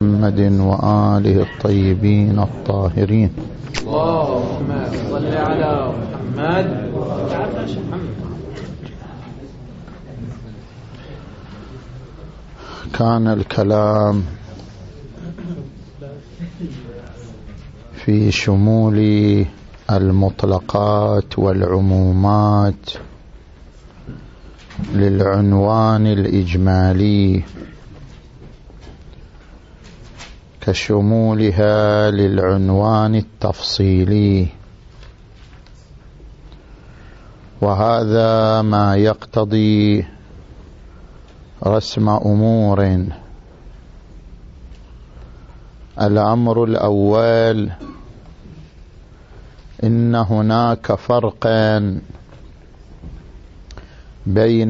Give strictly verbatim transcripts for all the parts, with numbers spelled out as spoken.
محمد وآله الطيبين الطاهرين. اللهم صل على محمد. كان الكلام في شمول المطلقات والعمومات للعنوان الإجمالي كشمولها للعنوان التفصيلي، وهذا ما يقتضي رسم أمور. الأمر الأول، إن هناك فرقا بين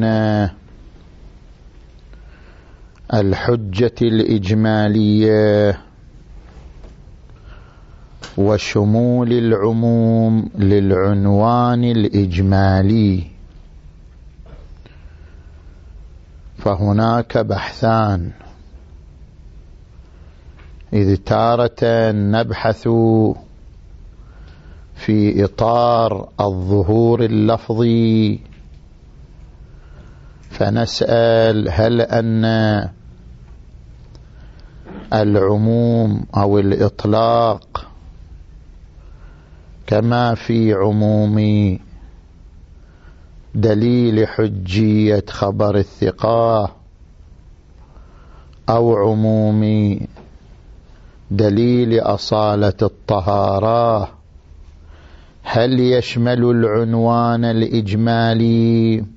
الحجة الإجمالية وشمول العموم للعنوان الإجمالي، فهناك بحثان. إذ تارة نبحث في إطار الظهور اللفظي فنسأل هل أن العموم أو الإطلاق كما في عموم دليل حجية خبر الثقة أو عموم دليل أصالة الطهارة، هل يشمل العنوان الإجمالي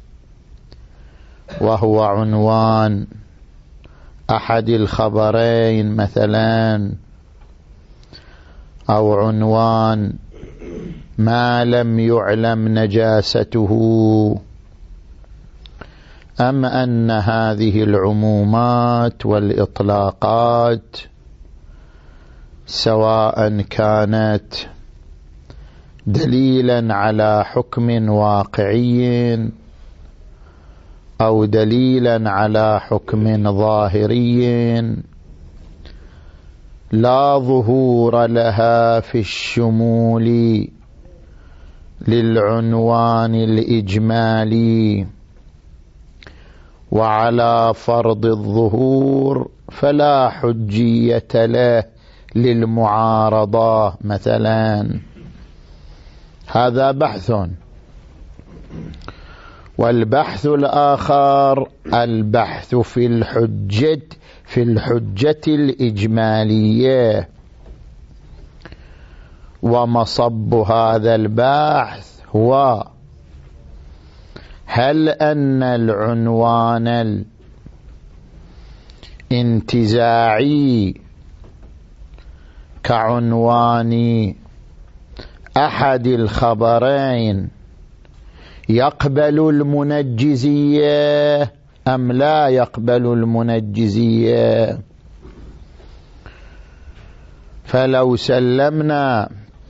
وهو عنوان أحد الخبرين مثلا، أو عنوان ما لم يعلم نجاسته، أم أن هذه العمومات والإطلاقات سواء كانت دليلا على حكم واقعي أو دليلا على حكم ظاهري لا ظهور لها في الشمول للعنوان الإجمالي، وعلى فرض الظهور فلا حجية له للمعارضة مثلا. هذا بحث. والبحث الآخر البحث في الحجة في الحجة الإجمالية، ومصب هذا البحث هو هل أن العنوان الانتزاعي كعنوان أحد الخبرين يقبل المنجزية أم لا يقبل المنجزية. فلو سلمنا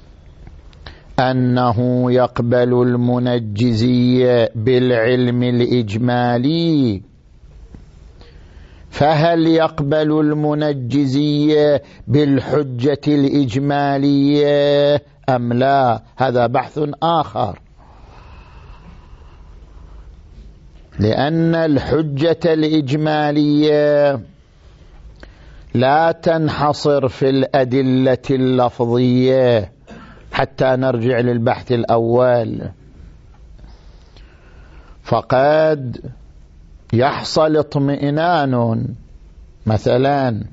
أنه يقبل المنجزية بالعلم الإجمالي، فهل يقبل المنجزية بالحجة الإجمالية أم لا؟ هذا بحث آخر، لأن الحجة الإجمالية لا تنحصر في الأدلة اللفظية، حتى نرجع للبحث الأول. فقد يحصل اطمئنان مثلا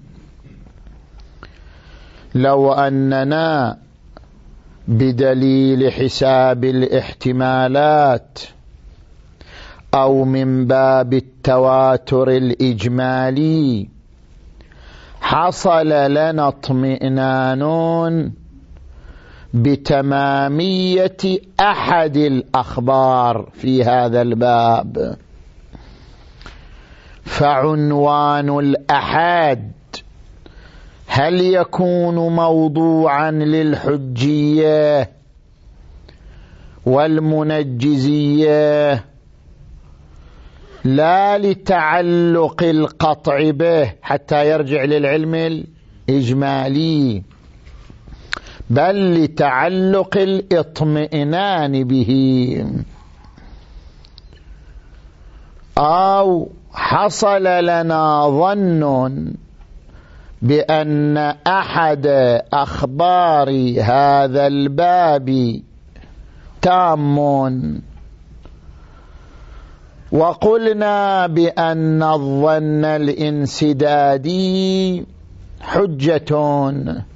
لو أننا بدليل حساب الاحتمالات أو من باب التواتر الإجمالي حصل لنا اطمئنان بتمامية أحد الأخبار في هذا الباب، فعنوان الأحد هل يكون موضوعا للحجية والمنجزية لا لتعلق القطع به حتى يرجع للعلم الإجمالي، بل لتعلق الاطمئنان به. أو حصل لنا ظن بأن أحد أخبار هذا الباب تام، وقلنا بأن الظن الانسدادي حجة،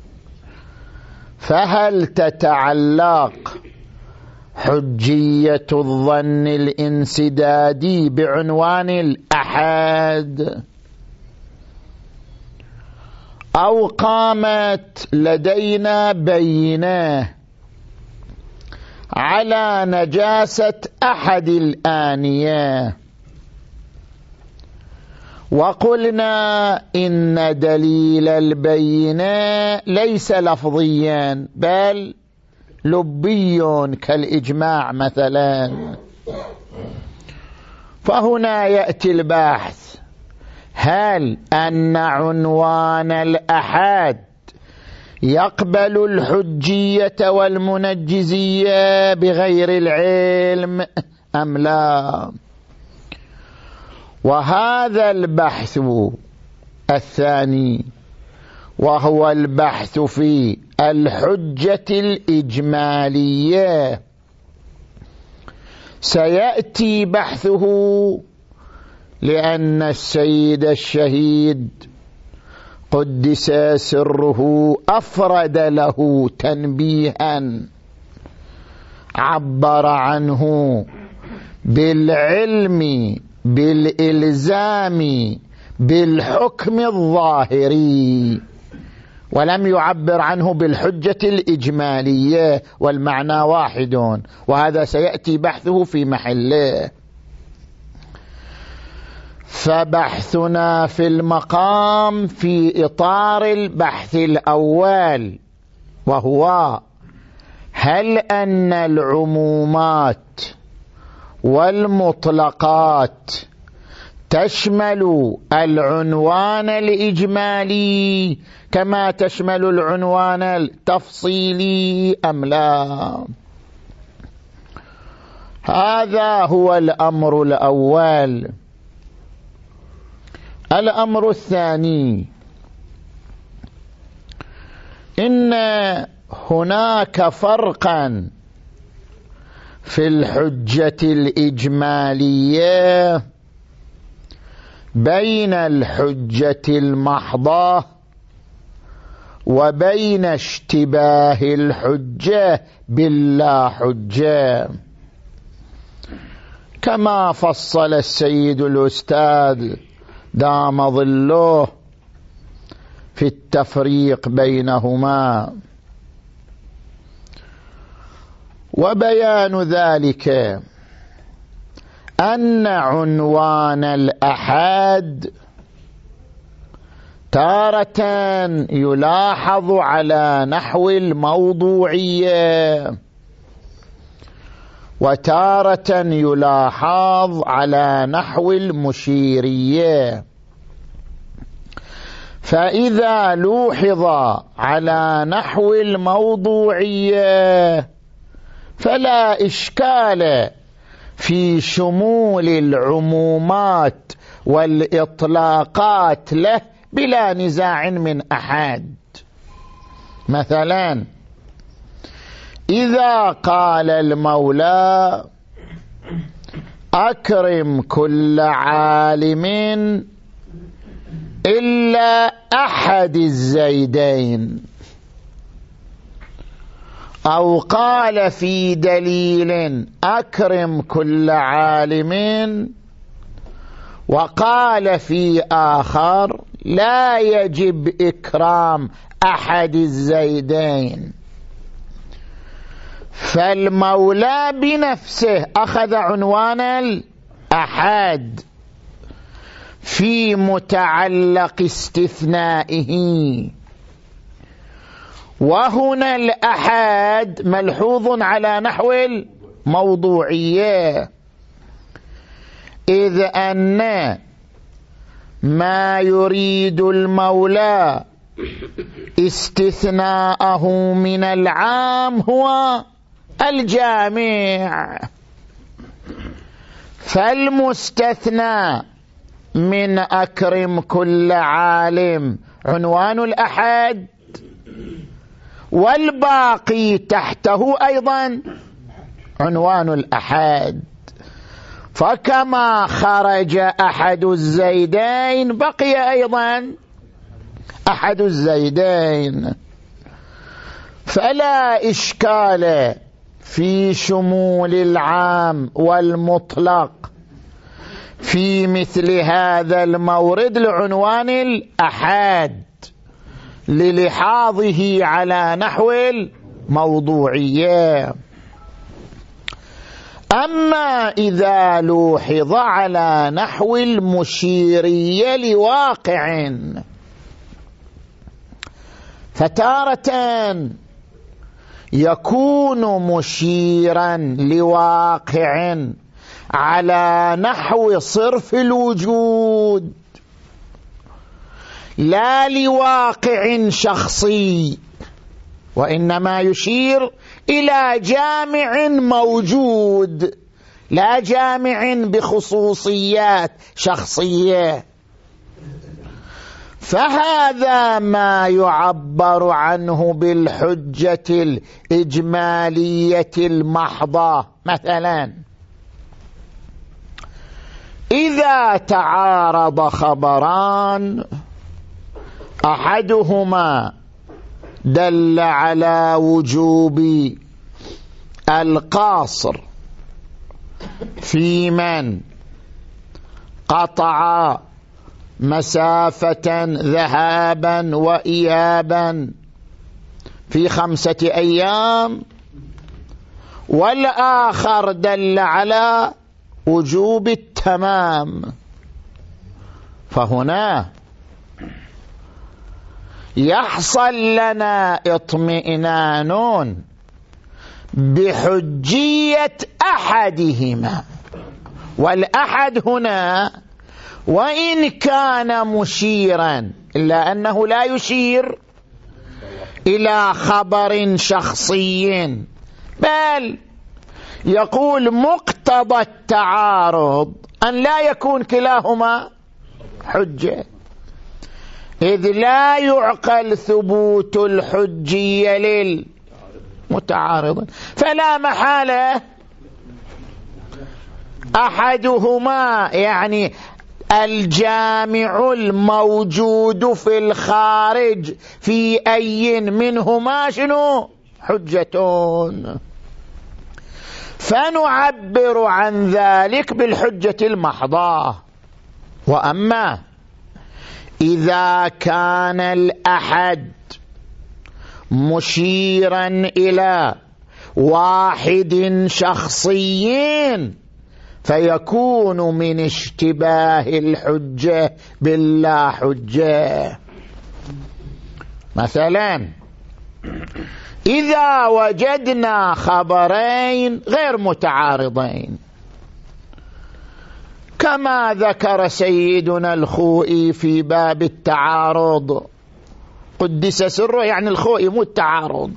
فهل تتعلق حجية الظن الانسدادي بعنوان الأحاد، أو قامت لدينا بينة على نجاسة أحد الآنية، وقلنا إن دليل البينة ليس لفظيا بل لبي كالإجماع مثلا. فهنا يأتي البحث: هل أن عنوان الأحاد يقبل الحجية والمنجزية بغير العلم أم لا؟ وهذا البحث الثاني، وهو البحث في الحجة الإجمالية، سيأتي بحثه لأن السيد الشهيد قدس سره أفرد له تنبيها عبر عنه بالعلم بالإلزام بالحكم الظاهري، ولم يعبر عنه بالحجة الإجمالية، والمعنى واحد، وهذا سيأتي بحثه في محله. فبحثنا في المقام في إطار البحث الأول، وهو هل أن العمومات والمطلقات تشمل العنوان الإجمالي كما تشمل العنوان التفصيلي أم لا؟ هذا هو الأمر الأول. الأمر الثاني: إن هناك فرقا في الحجة الإجمالية بين الحجة المحضة وبين اشتباه الحجة باللا حجة، كما فصل السيد الأستاذ دام ظله في التفريق بينهما. وبيان ذلك أن عنوان الأحاد تارة يلاحظ على نحو الموضوعية، وتارة يلاحظ على نحو المشيرية. فإذا لوحظ على نحو الموضوعية فلا إشكال في شمول العمومات والإطلاقات له بلا نزاع من أحد. مثلا إذا قال المولى أكرم كل عالم إلا أحد الزيدين، أو قال في دليل أكرم كل عالم، وقال في آخر لا يجب إكرام أحد الزيدين، فالمولى بنفسه أخذ عنوان الأحاد في متعلق استثنائه. وهنا الأحاد ملحوظ على نحو الموضوعية، إذ أن ما يريد المولى استثناءه من العام هو الجامع، فالمستثنى من أكرم كل عالم عنوان الأحد، والباقي تحته أيضا عنوان الأحد. فكما خرج أحد الزيدين بقي أيضا أحد الزيدين، فلا إشكال في شمول العام والمطلق في مثل هذا المورد لعنوان الأحاد للحاظه على نحو الموضوعية. أما إذا لوحظ على نحو المشيرية لواقع، فتارة يكون مشيرا لواقع على نحو صرف الوجود لا لواقع شخصي، وإنما يشير إلى جامع موجود لا جامع بخصوصيات شخصية، فهذا ما يعبر عنه بالحجة الإجمالية المحضة. مثلا إذا تعارض خبران أحدهما دل على وجوب القاصر في من قطع مسافة ذهابا وإيابا في خمسة أيام، والآخر دل على وجوب التمام، فهنا يحصل لنا اطمئنان بحجية أحدهما. والأحد هنا وإن كان مشيرا إلا أنه لا يشير إلى خبر شخصي، بل يقول مقتضى التعارض أن لا يكون كلاهما حجة، إذ لا يعقل ثبوت الحجية للمتعارض، فلا محالة أحدهما يعني الجامع الموجود في الخارج في أي منهما شنو حجتون، فنعبر عن ذلك بالحجة المحضة. وأما إذا كان الأحد مشيرا إلى واحد شخصي فيكون من اشتباه الحجة باللا حجة. مثلا إذا وجدنا خبرين غير متعارضين كما ذكر سيدنا الخوئي في باب التعارض، قدس سره، يعني الخوئي مو التعارض،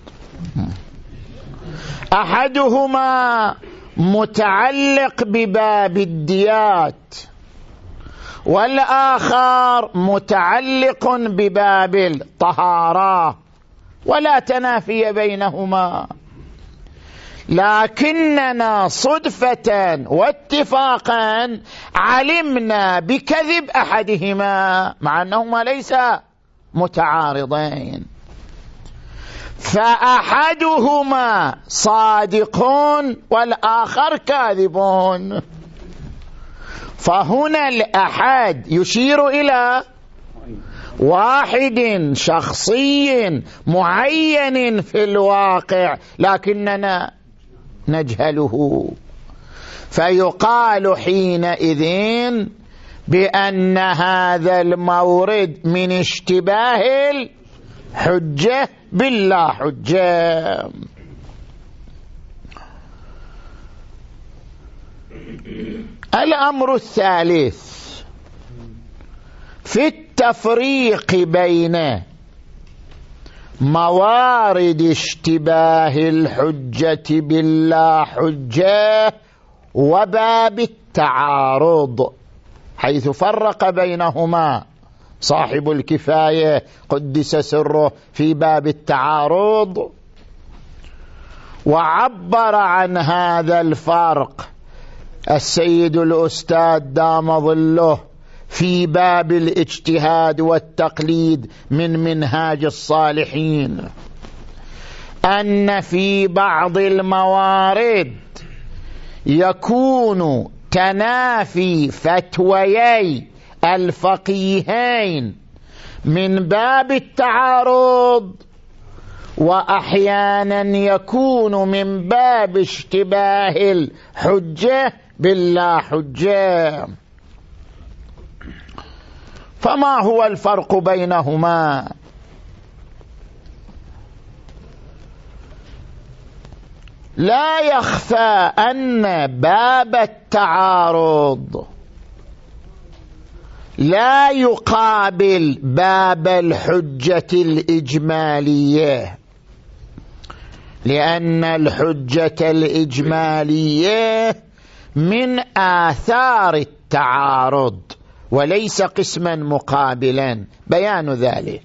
أحدهما متعلق بباب الديات والآخر متعلق بباب الطهارة، ولا تنافي بينهما، لكننا صدفة واتفاقا علمنا بكذب أحدهما مع أنهما ليس متعارضين، فأحدهما صادق والآخر كاذب، فهنا الأحد يشير إلى واحد شخصي معين في الواقع لكننا نجهله، فيقال حينئذ بأن هذا المورد من اشتباه الحجة باللا حجة. الأمر الثالث في التفريق بين موارد اشتباه الحجة باللا حجة وباب التعارض، حيث فرق بينهما صاحب الكفاية قدس سره في باب التعارض، وعبر عن هذا الفرق السيد الأستاذ دام ظله في باب الاجتهاد والتقليد من منهاج الصالحين، أن في بعض الموارد يكون تنافي فتويي الفقيهين من باب التعارض، وأحيانا يكون من باب اشتباه الحجة باللا حجة. فما هو الفرق بينهما؟ لا يخفى أن باب التعارض لا يقابل باب الحجة الإجمالية، لأن الحجة الإجمالية من آثار التعارض وليس قسما مقابلا. بيان ذلك: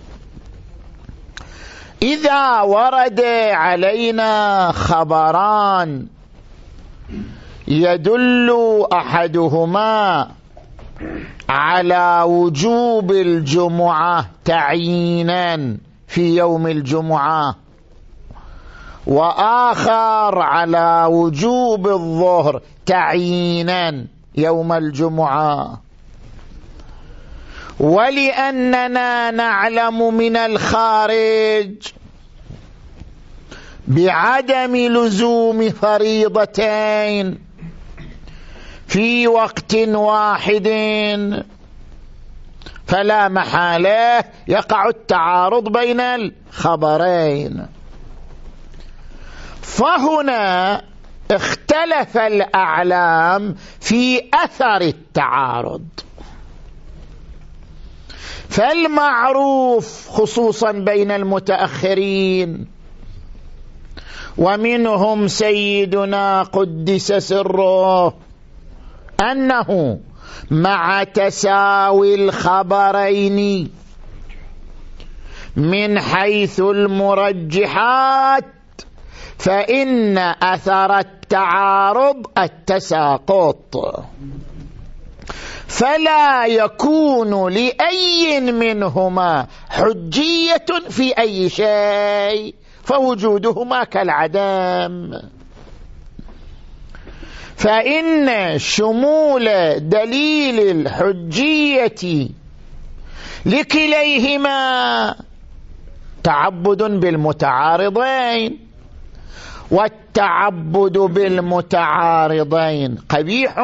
إذا ورد علينا خبران يدل أحدهما على وجوب الجمعة تعيينا في يوم الجمعة، وآخر على وجوب الظهر تعيينا يوم الجمعة، ولأننا نعلم من الخارج بعدم لزوم فريضتين في وقت واحد، فلا محالة يقع التعارض بين الخبرين. فهنا اختلف الأعلام في أثر التعارض، فالمعروف خصوصا بين المتأخرين ومنهم سيدنا قدس سره أنه مع تساوي الخبرين من حيث المرجحات فإن أثر التعارض التساقط، فلا يكون لأي منهما حجية في أي شيء، فوجودهما كالعدم. فإن شمول دليل الحجية لكليهما تعبد بالمتعارضين، والتعبد بالمتعارضين قبيح،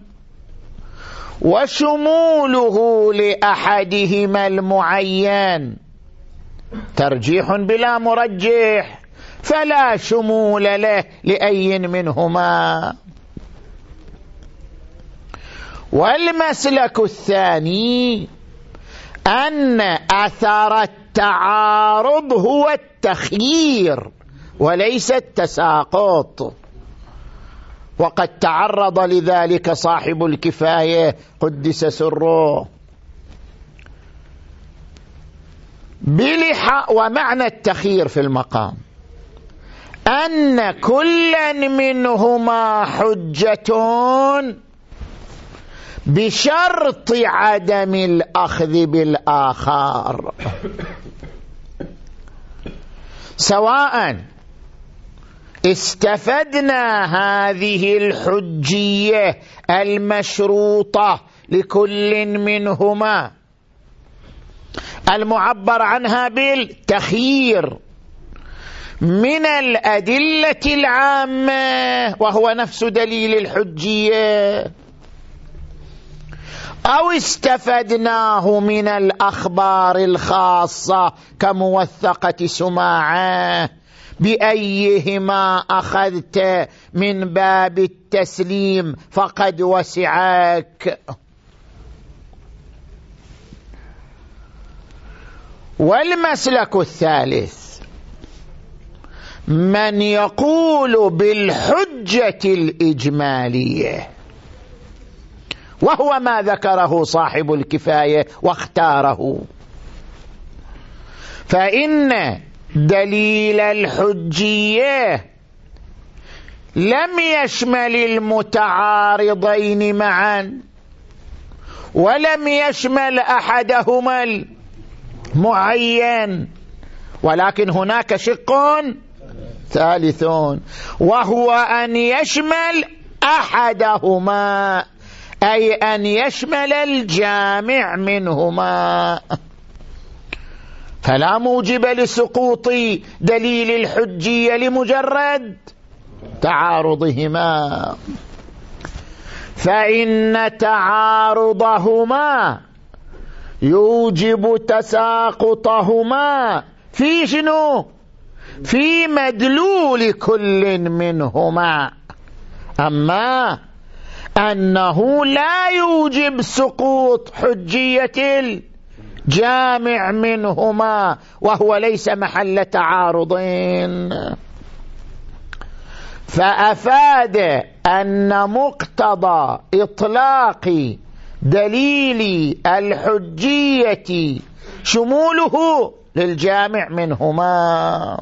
وشموله لأحدهما المعين ترجيح بلا مرجح، فلا شمول له لأي منهما. والمسلك الثاني أن أثر التعارض هو التخيير وليس التساقط، وقد تعرض لذلك صاحب الكفاية قدس سره. بلحاظ ومعنى التخيير في المقام أن كلا منهما حجة بشرط عدم الأخذ بالآخر، سواء استفدنا هذه الحجية المشروطة لكل منهما المعبر عنها بالتخيير من الأدلة العامة وهو نفس دليل الحجية، أو استفدناه من الأخبار الخاصة كموثقة سماعة بأيهما أخذت من باب التسليم فقد وسعك. والمسلك الثالث من يقول بالحجة الإجمالية، وهو ما ذكره صاحب الكفاية واختاره، فإن دليل الحجية لم يشمل المتعارضين معا ولم يشمل أحدهما المعين، ولكن هناك شق ثالث وهو أن يشمل أحدهما، أي أن يشمل الجامع منهما، فلا موجب لسقوط دليل الحجية لمجرد تعارضهما، فإن تعارضهما يوجب تساقطهما في شنو؟ في مدلول كل منهما، أما أنه لا يوجب سقوط حجية الجامع منهما، وهو ليس محل تعارضين. فأفاد أن مقتضى إطلاق دليل الحجية شموله للجامع منهما،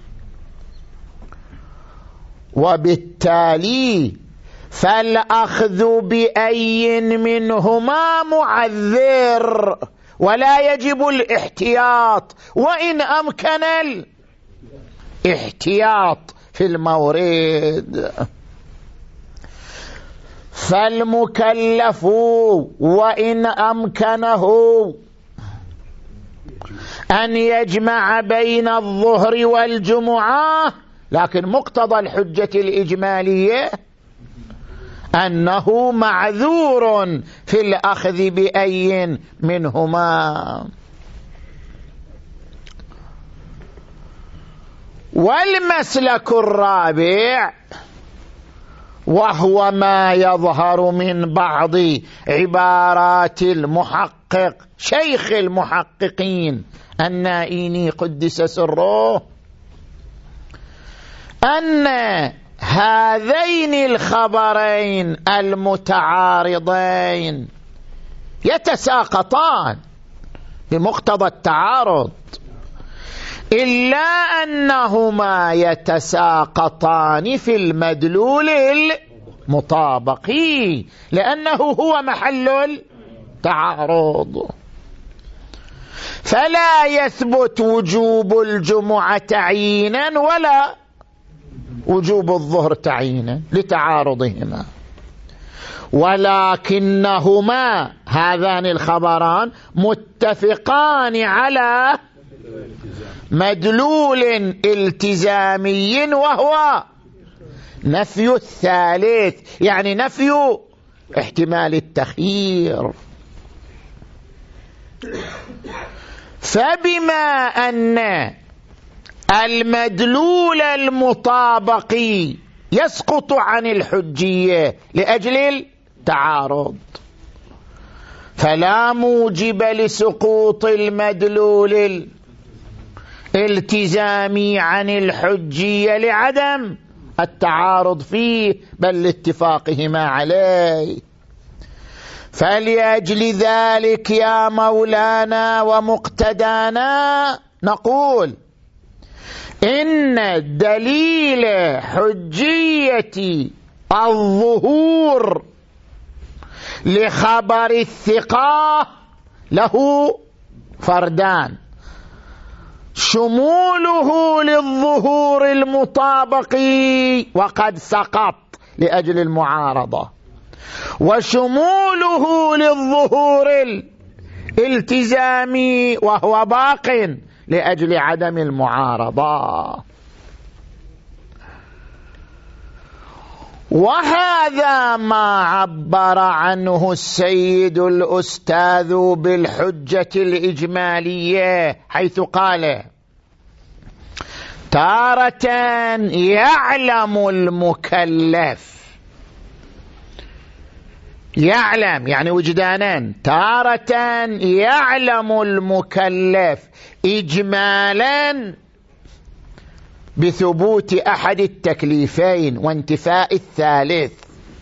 وبالتالي فالأخذ بأي منهما معذر ولا يجب الاحتياط، وإن أمكن الاحتياط في المورد. فالمكلف وإن أمكنه أن يجمع بين الظهر والجمعة، لكن مقتضى الحجة الإجمالية أنه معذور في الأخذ بأي منهما. والمسلك الرابع وهو ما يظهر من بعض عبارات المحقق شيخ المحققين النائيني قدس سره، أن هذين الخبرين المتعارضين يتساقطان بمقتضى التعارض، إلا أنهما يتساقطان في المدلول المطابقي، لأنه هو محل التعارض، فلا يثبت وجوب الجمعة تعيينا ولا وجوب الظهر تعيينا لتعارضهما، ولكنهما هذان الخبران متفقان على مدلول التزامي، وهو نفي الثالث، يعني نفي احتمال التخيير. فبما أن المدلول المطابقي يسقط عن الحجية لأجل التعارض، فلا موجب لسقوط المدلول الالتزامي عن الحجية لعدم التعارض فيه، بل لاتفاقهما عليه. فلأجل ذلك يا مولانا ومقتدانا نقول إن دليل حجية الظهور لخبر الثقة له فردان: شموله للظهور المطابقي وقد سقط لأجل المعارضة، وشموله للظهور الالتزامي وهو باق لأجل عدم المعارضة. وهذا ما عبر عنه السيد الأستاذ بالحجة الإجمالية، حيث قال: تارة يعلم المكلف، يعلم يعني وجدانان، تارة يعلم المكلف إجمالا بثبوت أحد التكليفين وانتفاء الثالث،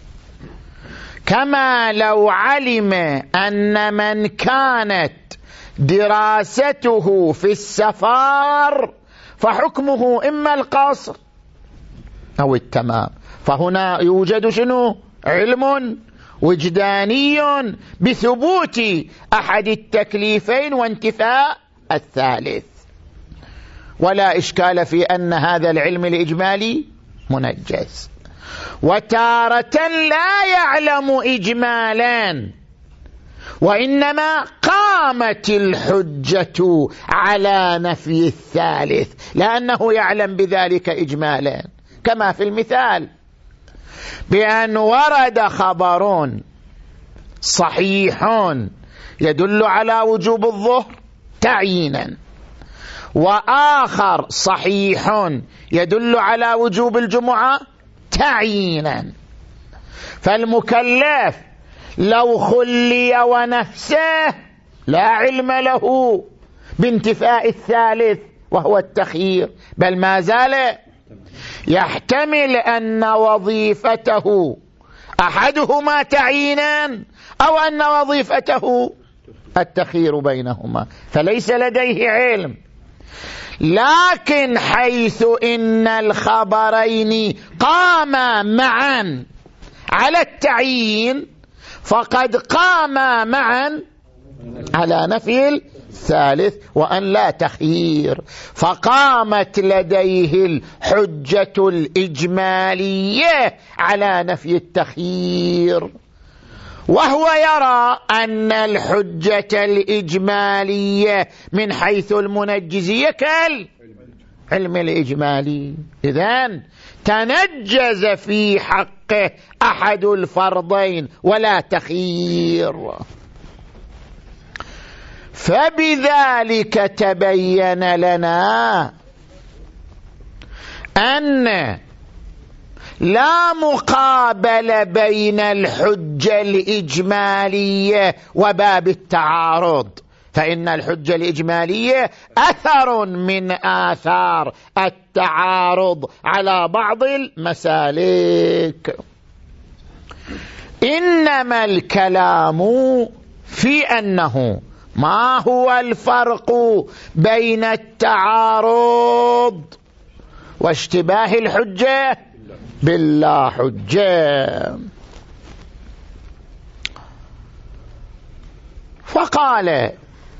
كما لو علم أن من كانت دراسته في السفر فحكمه إما القصر أو التمام، فهنا يوجد شنو؟ علم وجداني بثبوت أحد التكليفين وانتفاء الثالث، ولا إشكال في أن هذا العلم الإجمالي منجز. وتارة لا يعلم إجمالا، وإنما قامت الحجة على نفي الثالث لأنه يعلم بذلك إجمالا، كما في المثال بأن ورد خبر صحيح يدل على وجوب الظهر تعيينا، وآخر صحيح يدل على وجوب الجمعة تعيينا، فالمكلف لو خلي ونفسه لا علم له بانتفاء الثالث وهو التخيير، بل ما زال يحتمل أن وظيفته أحدهما تعيينا أو أن وظيفته التخيير بينهما، فليس لديه علم. لكن حيث إن الخبرين قاما معا على التعيين فقد قاما معا على نفي الثالث وأن لا تخيير، فقامت لديه الحجة الإجمالية على نفي التخيير، وهو يرى أن الحجة الإجمالية من حيث المنجزية كالعلم الإجمالي، إذن تنجز في حقه أحد الفرضين ولا تخيير. فبذلك تبين لنا أن لا مقابل بين الحجة الإجمالية وباب التعارض، فإن الحجة الإجمالية أثر من آثار التعارض على بعض المسالك، إنما الكلام في أنه ما هو الفرق بين التعارض واشتباه الحجة باللا حجة. فقال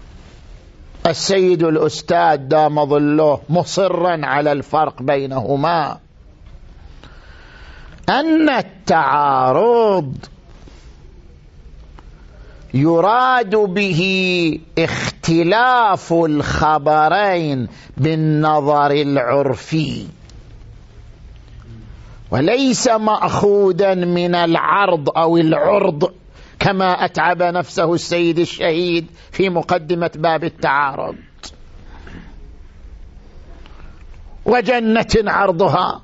السيد الأستاذ دام ظله مصرا على الفرق بينهما أن التعارض يراد به اختلاف الخبرين بالنظر العرفي، وليس مأخوذا من العرض أو العرض كما أتعب نفسه السيد الشهيد في مقدمة باب التعارض، وجنة عرضها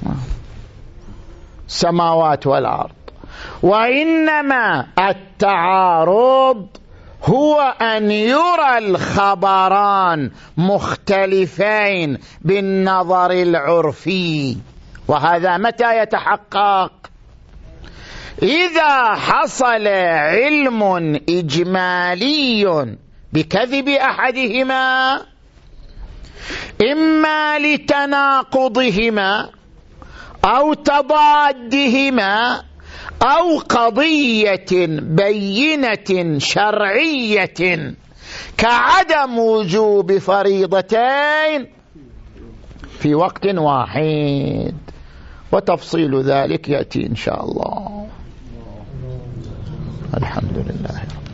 السماوات والأرض، وإنما التعارض هو أن يرى الخبران مختلفين بالنظر العرفي. وهذا متى يتحقق؟ إذا حصل علم إجمالي بكذب أحدهما إما لتناقضهما أو تضادهما أو قضية بينة شرعية كعدم وجوب فريضتين في وقت واحد، وتفصيل ذلك يأتي إن شاء الله. الحمد لله.